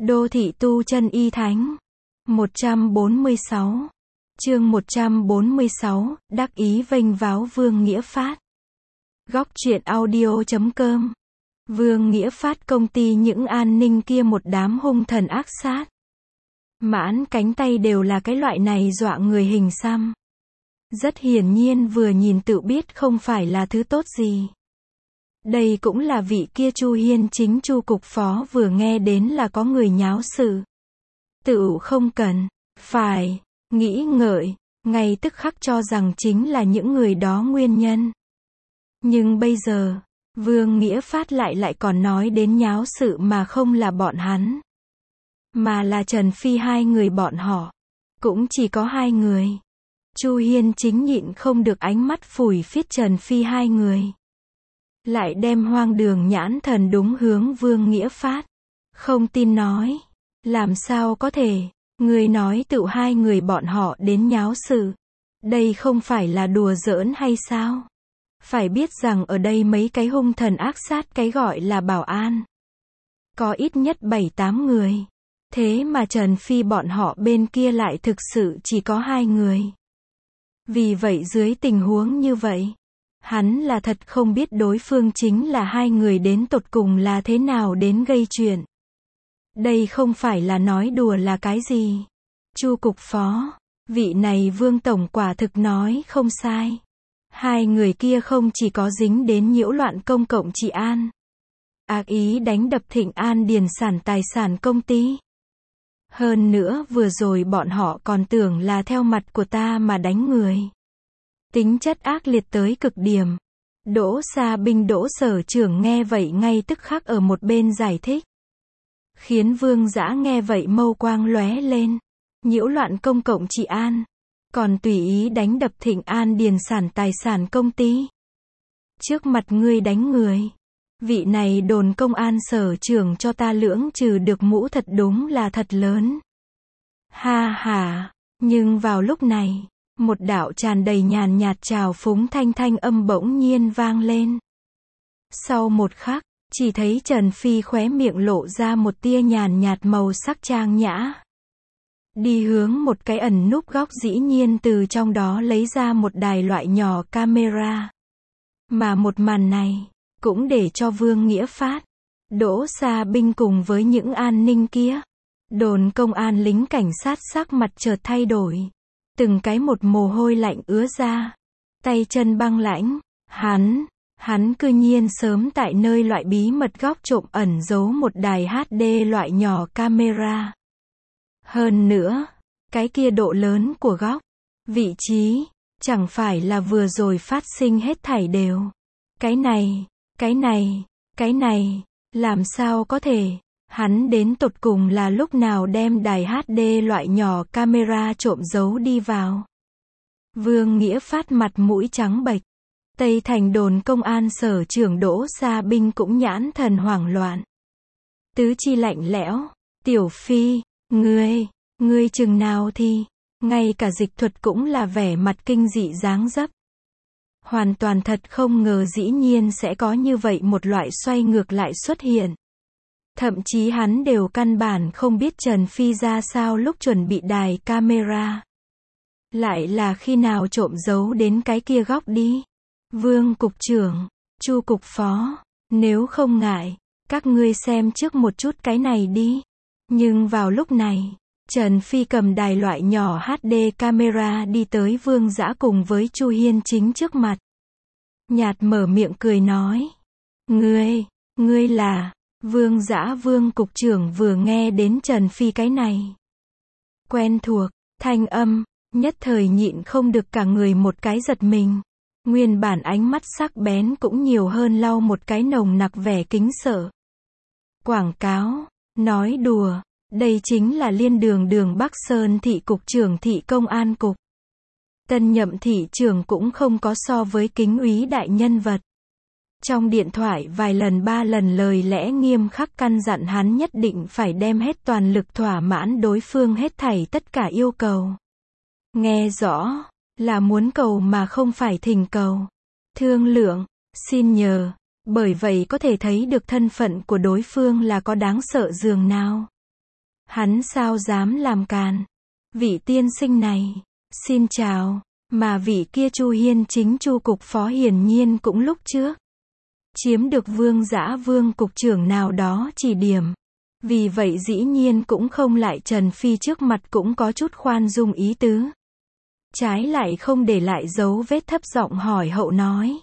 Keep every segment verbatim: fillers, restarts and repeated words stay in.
Đô thị tu chân y thánh. một trăm bốn mươi sáu. Chương một trăm bốn mươi sáu, đắc ý vênh váo Vương Nghĩa Phát. Góc truyện audio chấm com. Vương Nghĩa Phát công ty những an ninh kia một đám hung thần ác sát. Mãn cánh tay đều là cái loại này dọa người hình xăm. Rất hiển nhiên vừa nhìn tự biết không phải là thứ tốt gì. Đây cũng là vị kia Chu Hiên chính Chu cục phó vừa nghe đến là có người nháo sự. Tự không cần, phải, nghĩ ngợi, ngay tức khắc cho rằng chính là những người đó nguyên nhân. Nhưng bây giờ, Vương Nghĩa Phát lại lại còn nói đến nháo sự mà không là bọn hắn. Mà là Trần Phi hai người bọn họ. Cũng chỉ có hai người. Chu Hiên chính nhịn không được ánh mắt phủi phiết Trần Phi hai người. Lại đem hoang đường nhãn thần đúng hướng Vương Nghĩa Phát. Không tin nói. Làm sao có thể, người nói tự hai người bọn họ đến nháo sự. Đây không phải là đùa giỡn hay sao? Phải biết rằng ở đây mấy cái hung thần ác sát cái gọi là bảo an. Có ít nhất bảy tám người. Thế mà Trần Phi bọn họ bên kia lại thực sự chỉ có hai người. Vì vậy dưới tình huống như vậy, hắn là thật không biết đối phương chính là hai người đến tột cùng là thế nào đến gây chuyện. Đây không phải là nói đùa là cái gì. Chu cục phó, vị này Vương tổng quả thực nói không sai. Hai người kia không chỉ có dính đến nhiễu loạn công cộng trị an, ác ý đánh đập Thịnh An điền sản tài sản công ty. Hơn nữa vừa rồi bọn họ còn tưởng là theo mặt của ta mà đánh người. Tính chất ác liệt tới cực điểm. Đỗ Sa Binh Đỗ sở trưởng nghe vậy ngay tức khắc ở một bên giải thích. Khiến Vương Dã nghe vậy mâu quang lóe lên. Nhiễu loạn công cộng trị an. Còn tùy ý đánh đập Thịnh An điền sản tài sản công ty. Trước mặt ngươi đánh người. Vị này đồn công an sở trưởng cho ta lưỡng trừ được mũ thật đúng là thật lớn. Ha ha, nhưng vào lúc này, một đạo tràn đầy nhàn nhạt trào phúng thanh thanh âm bỗng nhiên vang lên. Sau một khắc, chỉ thấy Trần Phi khóe miệng lộ ra một tia nhàn nhạt màu sắc trang nhã. Đi hướng một cái ẩn núp góc dĩ nhiên từ trong đó lấy ra một đài loại nhỏ camera. Mà một màn này cũng để cho Vương Nghĩa Phát, Đỗ Sa Binh cùng với những an ninh kia, đồn công an lính cảnh sát sắc mặt chợt thay đổi. Từng cái một mồ hôi lạnh ứa ra. Tay chân băng lãnh. Hắn, hắn cư nhiên sớm tại nơi loại bí mật góc trộm ẩn giấu một đài hát đê loại nhỏ camera. Hơn nữa, cái kia độ lớn của góc, vị trí, chẳng phải là vừa rồi phát sinh hết thảy đều. Cái này, cái này, cái này, làm sao có thể, hắn đến tột cùng là lúc nào đem đài hát đê loại nhỏ camera trộm giấu đi vào. Vương Nghĩa Phát mặt mũi trắng bệch. Tây Thành đồn công an sở trưởng Đỗ Sa Binh cũng nhãn thần hoảng loạn. Tứ chi lạnh lẽo, Tiểu Phi, ngươi, ngươi chừng nào thì, ngay cả dịch thuật cũng là vẻ mặt kinh dị dáng dấp. Hoàn toàn thật không ngờ dĩ nhiên sẽ có như vậy một loại xoay ngược lại xuất hiện. Thậm chí hắn đều căn bản không biết Trần Phi ra sao lúc chuẩn bị đài camera. Lại là khi nào trộm giấu đến cái kia góc đi. Vương cục trưởng, Chu cục phó, nếu không ngại, các ngươi xem trước một chút cái này đi. Nhưng vào lúc này, Trần Phi cầm đài loại nhỏ hát đê camera đi tới Vương Dã cùng với Chu Hiên chính trước mặt. Nhạt mở miệng cười nói. Ngươi, ngươi là... Vương Dã Vương cục trưởng vừa nghe đến Trần Phi cái này. Quen thuộc, thanh âm, nhất thời nhịn không được cả người một cái giật mình. Nguyên bản ánh mắt sắc bén cũng nhiều hơn lau một cái nồng nặc vẻ kính sợ. Quảng cáo, nói đùa, đây chính là Liên Đường Đường Bắc Sơn thị cục trưởng thị công an cục. Tân nhậm thị trưởng cũng không có so với kính úy đại nhân vật. Trong điện thoại vài lần ba lần lời lẽ nghiêm khắc căn dặn hắn nhất định phải đem hết toàn lực thỏa mãn đối phương hết thảy tất cả yêu cầu. Nghe rõ, là muốn cầu mà không phải thỉnh cầu. Thương lượng, xin nhờ, bởi vậy có thể thấy được thân phận của đối phương là có đáng sợ dường nào. Hắn sao dám làm càn. Vị tiên sinh này, xin chào, mà vị kia Chu Hiên chính Chu cục phó hiển nhiên cũng lúc trước chiếm được Vương Dã Vương cục trưởng nào đó chỉ điểm. Vì vậy dĩ nhiên cũng không lại Trần Phi trước mặt cũng có chút khoan dung ý tứ. Trái lại không để lại dấu vết, thấp giọng hỏi hậu nói.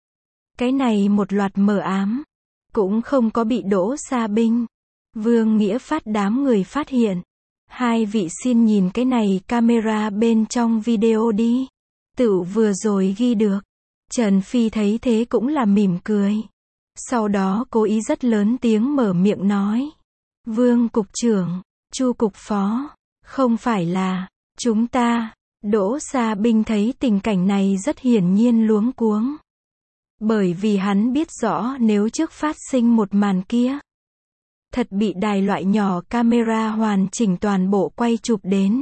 Cái này một loạt mờ ám, cũng không có bị Đỗ Sa Binh, Vương Nghĩa Phát đám người phát hiện. Hai vị xin nhìn cái này camera bên trong video đi. Tựu vừa rồi ghi được. Trần Phi thấy thế cũng là mỉm cười. Sau đó cố ý rất lớn tiếng mở miệng nói. Vương cục trưởng, Chu cục phó, không phải là chúng ta. Đỗ Sa Binh thấy tình cảnh này rất hiển nhiên luống cuống. Bởi vì hắn biết rõ nếu trước phát sinh một màn kia, thật bị đài loại nhỏ camera hoàn chỉnh toàn bộ quay chụp đến.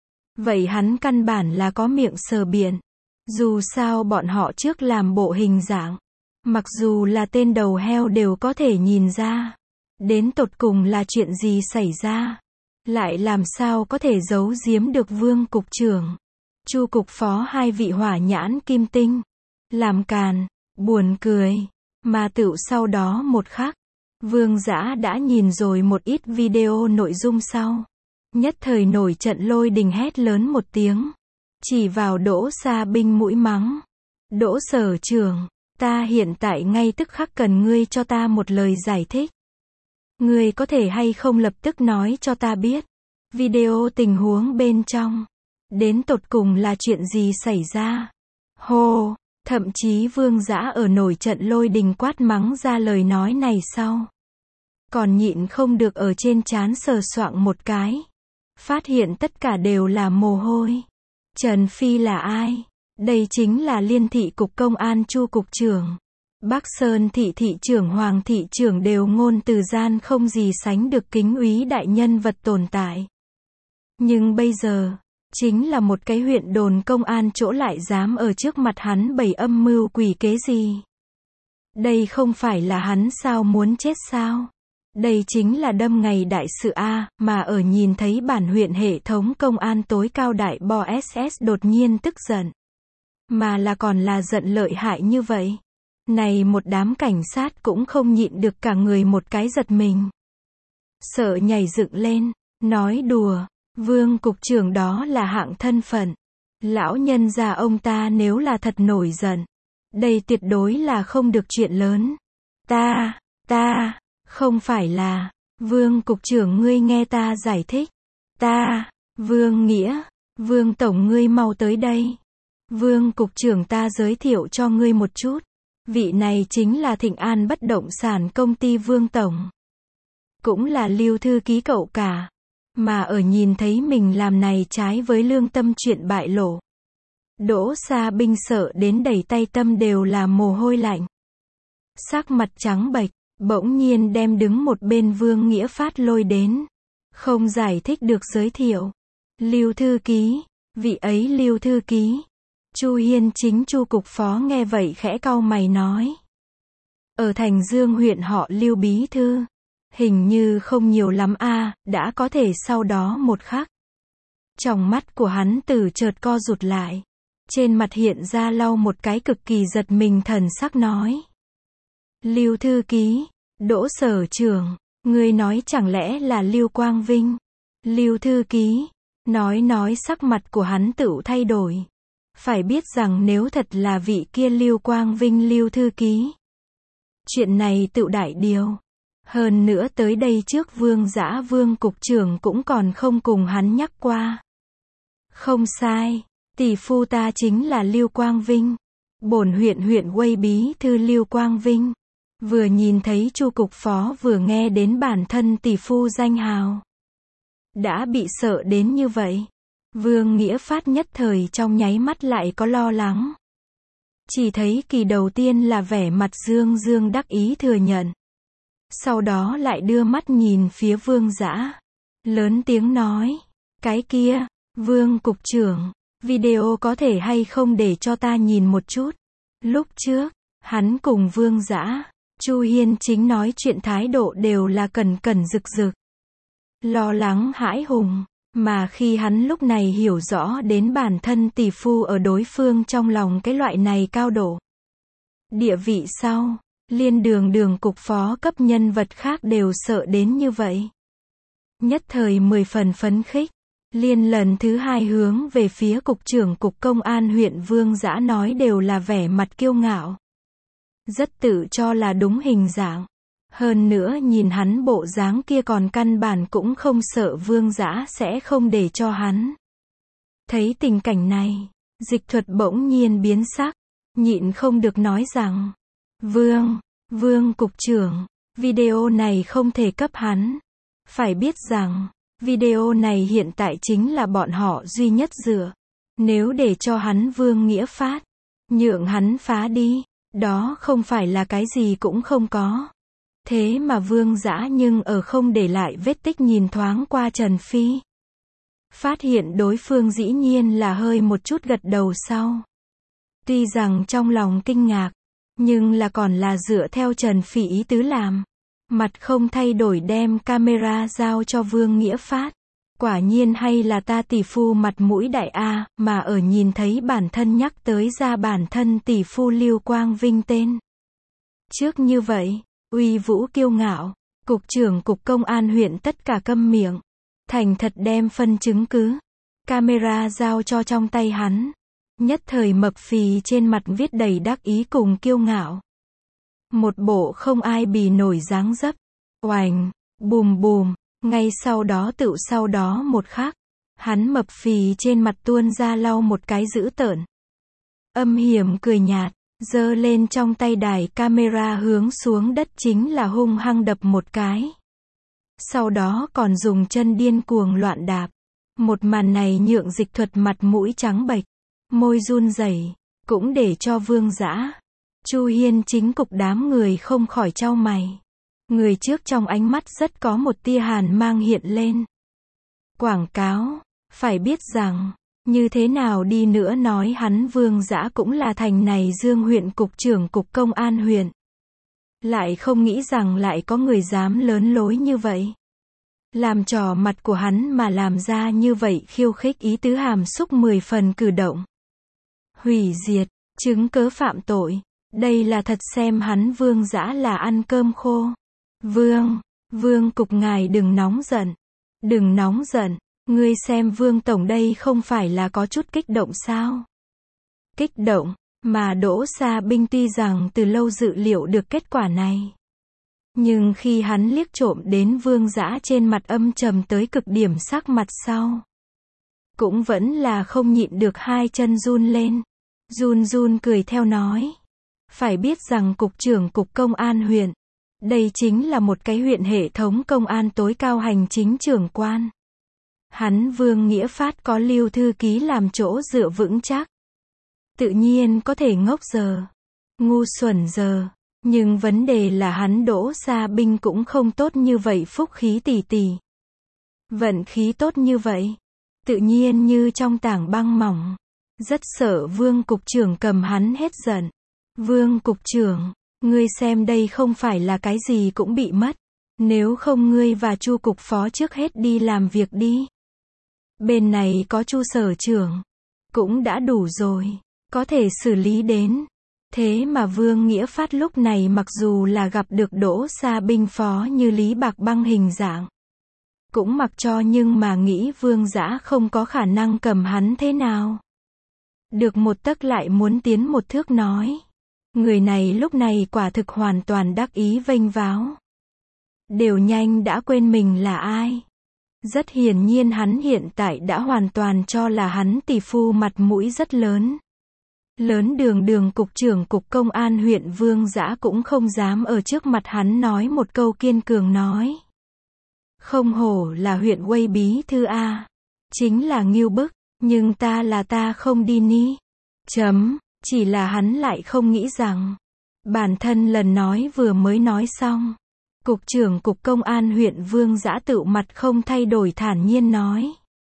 Vậy hắn căn bản là có miệng sờ biện. Dù sao bọn họ trước làm bộ hình dạng, mặc dù là tên đầu heo đều có thể nhìn ra. Đến tột cùng là chuyện gì xảy ra. Lại làm sao có thể giấu giếm được Vương cục trưởng, Chu cục phó hai vị hỏa nhãn kim tinh. Làm càn, buồn cười. Mà tựu sau đó một khắc, Vương Dã đã nhìn rồi một ít video nội dung sau. Nhất thời nổi trận lôi đình hét lớn một tiếng. Chỉ vào Đỗ Sa Binh mũi mắng. Đỗ sở trưởng, ta hiện tại ngay tức khắc cần ngươi cho ta một lời giải thích. Ngươi có thể hay không lập tức nói cho ta biết. Video tình huống bên trong. Đến tột cùng là chuyện gì xảy ra. Hô, thậm chí Vương Dã ở nổi trận lôi đình quát mắng ra lời nói này sau. Còn nhịn không được ở trên trán sờ soạng một cái. Phát hiện tất cả đều là mồ hôi. Trần Phi là ai? Đây chính là Liên thị cục công an Chu cục trưởng. Bắc Sơn thị thị trưởng Hoàng thị trưởng đều ngôn từ gian không gì sánh được kính úy đại nhân vật tồn tại. Nhưng bây giờ, chính là một cái huyện đồn công an chỗ lại dám ở trước mặt hắn bày âm mưu quỷ kế gì. Đây không phải là hắn sao muốn chết sao? Đây chính là đâm ngày đại sự A, mà ở nhìn thấy bản huyện hệ thống công an tối cao đại bò ét ét đột nhiên tức giận. Mà là còn là giận lợi hại như vậy. Này một đám cảnh sát cũng không nhịn được cả người một cái giật mình. Sợ nhảy dựng lên, nói đùa, Vương cục trưởng đó là hạng thân phận. Lão nhân già ông ta nếu là thật nổi giận, đây tuyệt đối là không được chuyện lớn. Ta, ta, không phải là, Vương cục trưởng ngươi nghe ta giải thích. Ta, Vương Nghĩa, Vương tổng ngươi mau tới đây. Vương cục trưởng ta giới thiệu cho ngươi một chút. Vị này chính là Thịnh An bất động sản công ty Vương tổng. Cũng là Lưu thư ký cậu cả. Mà ở nhìn thấy mình làm này trái với lương tâm chuyện bại lộ. Đỗ Sa Binh sợ đến đầy tay tâm đều là mồ hôi lạnh. Sắc mặt trắng bệch, bỗng nhiên đem đứng một bên Vương Nghĩa Phát lôi đến. Không giải thích được giới thiệu. Lưu thư ký, vị ấy Lưu thư ký. Chu Hiên chính Chu cục phó nghe vậy khẽ cau mày nói. Ở Thành Dương huyện họ Lưu bí thư. Hình như không nhiều lắm a, đã có thể sau đó một khắc. Trong mắt của hắn từ chợt co rụt lại. Trên mặt hiện ra lau một cái cực kỳ giật mình thần sắc nói. Lưu thư ký, Đỗ sở trưởng, ngươi nói chẳng lẽ là Lưu Quang Vinh? Lưu thư ký, nói nói sắc mặt của hắn tựu thay đổi. Phải biết rằng nếu thật là vị kia Lưu Quang Vinh Lưu thư ký. Chuyện này tựu đại điều. Hơn nữa tới đây trước Vương Dã Vương cục trưởng cũng còn không cùng hắn nhắc qua. Không sai, tỷ phu ta chính là Lưu Quang Vinh. Bổn huyện huyện Quây bí thư Lưu Quang Vinh. Vừa nhìn thấy Chu cục phó vừa nghe đến bản thân tỷ phu danh hào. Đã bị sợ đến như vậy. Vương Nghĩa Phát nhất thời trong nháy mắt lại có lo lắng. Chỉ thấy kỳ đầu tiên là vẻ mặt dương dương đắc ý thừa nhận. Sau đó lại đưa mắt nhìn phía Vương Dã. Lớn tiếng nói. Cái kia, Vương cục trưởng, video có thể hay không để cho ta nhìn một chút. Lúc trước, hắn cùng Vương Dã, Chu Hiên chính nói chuyện thái độ đều là cẩn cẩn rực rực. lo lắng hãi hùng. Mà khi hắn lúc này hiểu rõ đến bản thân tỷ phu ở đối phương trong lòng cái loại này cao độ địa vị sau, liên đường đường cục phó cấp nhân vật khác đều sợ đến như vậy. Nhất thời mười phần phấn khích, liên lần thứ hai hướng về phía cục trưởng cục công an huyện Vương Dã nói đều là vẻ mặt kiêu ngạo. Rất tự cho là đúng hình dạng. Hơn nữa nhìn hắn bộ dáng kia còn căn bản cũng không sợ Vương Dã sẽ không để cho hắn. Thấy tình cảnh này, Dịch Thuật bỗng nhiên biến sắc, nhịn không được nói rằng, Vương, Vương cục trưởng, video này không thể cấp hắn. Phải biết rằng, video này hiện tại chính là bọn họ duy nhất dựa. Nếu để cho hắn Vương Nghĩa Phát, nhượng hắn phá đi, đó không phải là cái gì cũng không có. Thế mà Vương Dã nhưng ở không để lại vết tích nhìn thoáng qua Trần Phi. Phát hiện đối phương dĩ nhiên là hơi một chút gật đầu sau. Tuy rằng trong lòng kinh ngạc, nhưng là còn là dựa theo Trần Phi ý tứ làm. Mặt không thay đổi đem camera giao cho Vương Nghĩa Phát. Quả nhiên hay là ta tỷ phu mặt mũi đại A, mà ở nhìn thấy bản thân nhắc tới ra bản thân tỷ phu Lưu Quang Vinh tên. Trước như vậy, uy vũ kiêu ngạo, cục trưởng cục công an huyện tất cả câm miệng. Thành thật đem phân chứng cứ, camera giao cho trong tay hắn. Nhất thời mập phì trên mặt viết đầy đắc ý cùng kiêu ngạo. Một bộ không ai bì nổi dáng dấp. Oành, bùm bùm, ngay sau đó tự sau đó một khắc, hắn mập phì trên mặt tuôn ra lau một cái dữ tợn. Âm hiểm cười nhạt, giơ lên trong tay đài camera hướng xuống đất chính là hung hăng đập một cái. Sau đó còn dùng chân điên cuồng loạn đạp. Một màn này nhượng Dịch Thuật mặt mũi trắng bệch, môi run rẩy, cũng để cho Vương Dã, Chu Hiên chính cục đám người không khỏi chau mày. Người trước trong ánh mắt rất có một tia hàn mang hiện lên. Quảng cáo, phải biết rằng, như thế nào đi nữa nói hắn Vương Dã cũng là thành này Dương huyện cục trưởng cục công an huyện. Lại không nghĩ rằng lại có người dám lớn lối như vậy. Làm trò mặt của hắn mà làm ra như vậy khiêu khích ý tứ hàm xúc mười phần cử động. Hủy diệt, chứng cớ phạm tội. Đây là thật xem hắn Vương Dã là ăn cơm khô. Vương, Vương cục ngài đừng nóng giận. Đừng nóng giận, ngươi xem Vương tổng đây không phải là có chút kích động sao? Kích động, mà Đỗ Sa Binh tuy rằng từ lâu dự liệu được kết quả này. Nhưng khi hắn liếc trộm đến Vương Dã trên mặt âm trầm tới cực điểm sắc mặt sau, cũng vẫn là không nhịn được hai chân run lên. Run run cười theo nói. Phải biết rằng cục trưởng cục công an huyện, đây chính là một cái huyện hệ thống công an tối cao hành chính trưởng quan. Hắn Vương Nghĩa Phát có Lưu thư ký làm chỗ dựa vững chắc. Tự nhiên có thể ngốc giờ, ngu xuẩn giờ. Nhưng vấn đề là hắn Đỗ Sa Binh cũng không tốt như vậy phúc khí tỉ tỉ. Vận khí tốt như vậy, tự nhiên như trong tảng băng mỏng. Rất sợ Vương cục trưởng cầm hắn hết giận. Vương cục trưởng, ngươi xem đây không phải là cái gì cũng bị mất. Nếu không ngươi và Chu cục phó trước hết đi làm việc đi. Bên này có Chu sở trưởng, cũng đã đủ rồi, có thể xử lý đến. Thế mà Vương Nghĩa Phát lúc này mặc dù là gặp được Đỗ Sa Binh phó như Lý Bạc Băng hình dạng, cũng mặc cho nhưng mà nghĩ Vương Dã không có khả năng cầm hắn thế nào. Được một tấc lại muốn tiến một thước nói. Người này lúc này quả thực hoàn toàn đắc ý vênh váo. Đều nhanh đã quên mình là ai. Rất hiển nhiên hắn hiện tại đã hoàn toàn cho là hắn tỷ phu mặt mũi rất lớn. Lớn đường đường cục trưởng cục công an huyện Vương Dã cũng không dám ở trước mặt hắn nói một câu kiên cường nói. Không hổ là huyện Quây bí thư A. Chính là ngưu bức, nhưng ta là ta không đi ni. Chấm, chỉ là hắn lại không nghĩ rằng, bản thân lần nói vừa mới nói xong. Cục trưởng cục công an huyện Vương Dã tự mặt không thay đổi thản nhiên nói.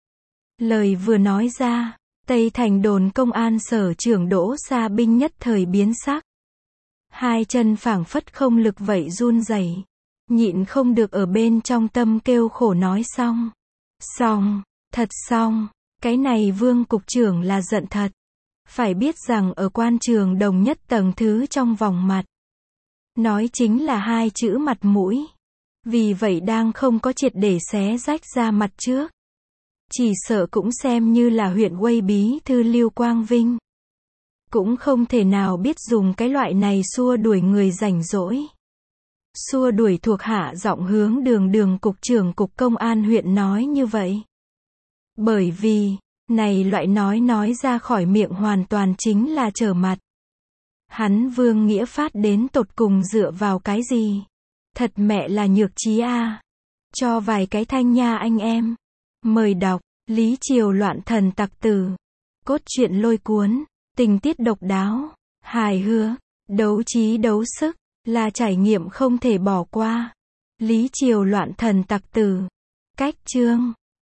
Lời vừa nói ra, Tây Thành đồn công an sở trưởng Đỗ Sa Binh nhất thời biến sắc. Hai chân phảng phất không lực vậy run rẩy. nhịn không được ở bên trong tâm kêu khổ nói xong. Xong, thật xong, cái này Vương cục trưởng là giận thật. Phải biết rằng ở quan trường đồng nhất tầng thứ trong vòng mặt. Nói chính là hai chữ mặt mũi. Vì vậy đang không có triệt để xé rách ra mặt trước. Chỉ sợ cũng xem như là huyện Uây bí thư Lưu Quang Vinh. Cũng không thể nào biết dùng cái loại này xua đuổi người rảnh rỗi. Xua đuổi thuộc hạ giọng hướng Đường Đường cục trưởng cục công an huyện nói như vậy. Bởi vì, này loại nói nói ra khỏi miệng hoàn toàn chính là trở mặt. Hắn Vương Nghĩa Phát đến tột cùng dựa vào cái gì? Thật mẹ là nhược trí a. Cho vài cái thanh nha anh em. Mời đọc, Lý Triều loạn thần tặc tử. Cốt truyện lôi cuốn, tình tiết độc đáo, hài hước, đấu trí đấu sức, là trải nghiệm không thể bỏ qua. Lý Triều loạn thần tặc tử. Cách chương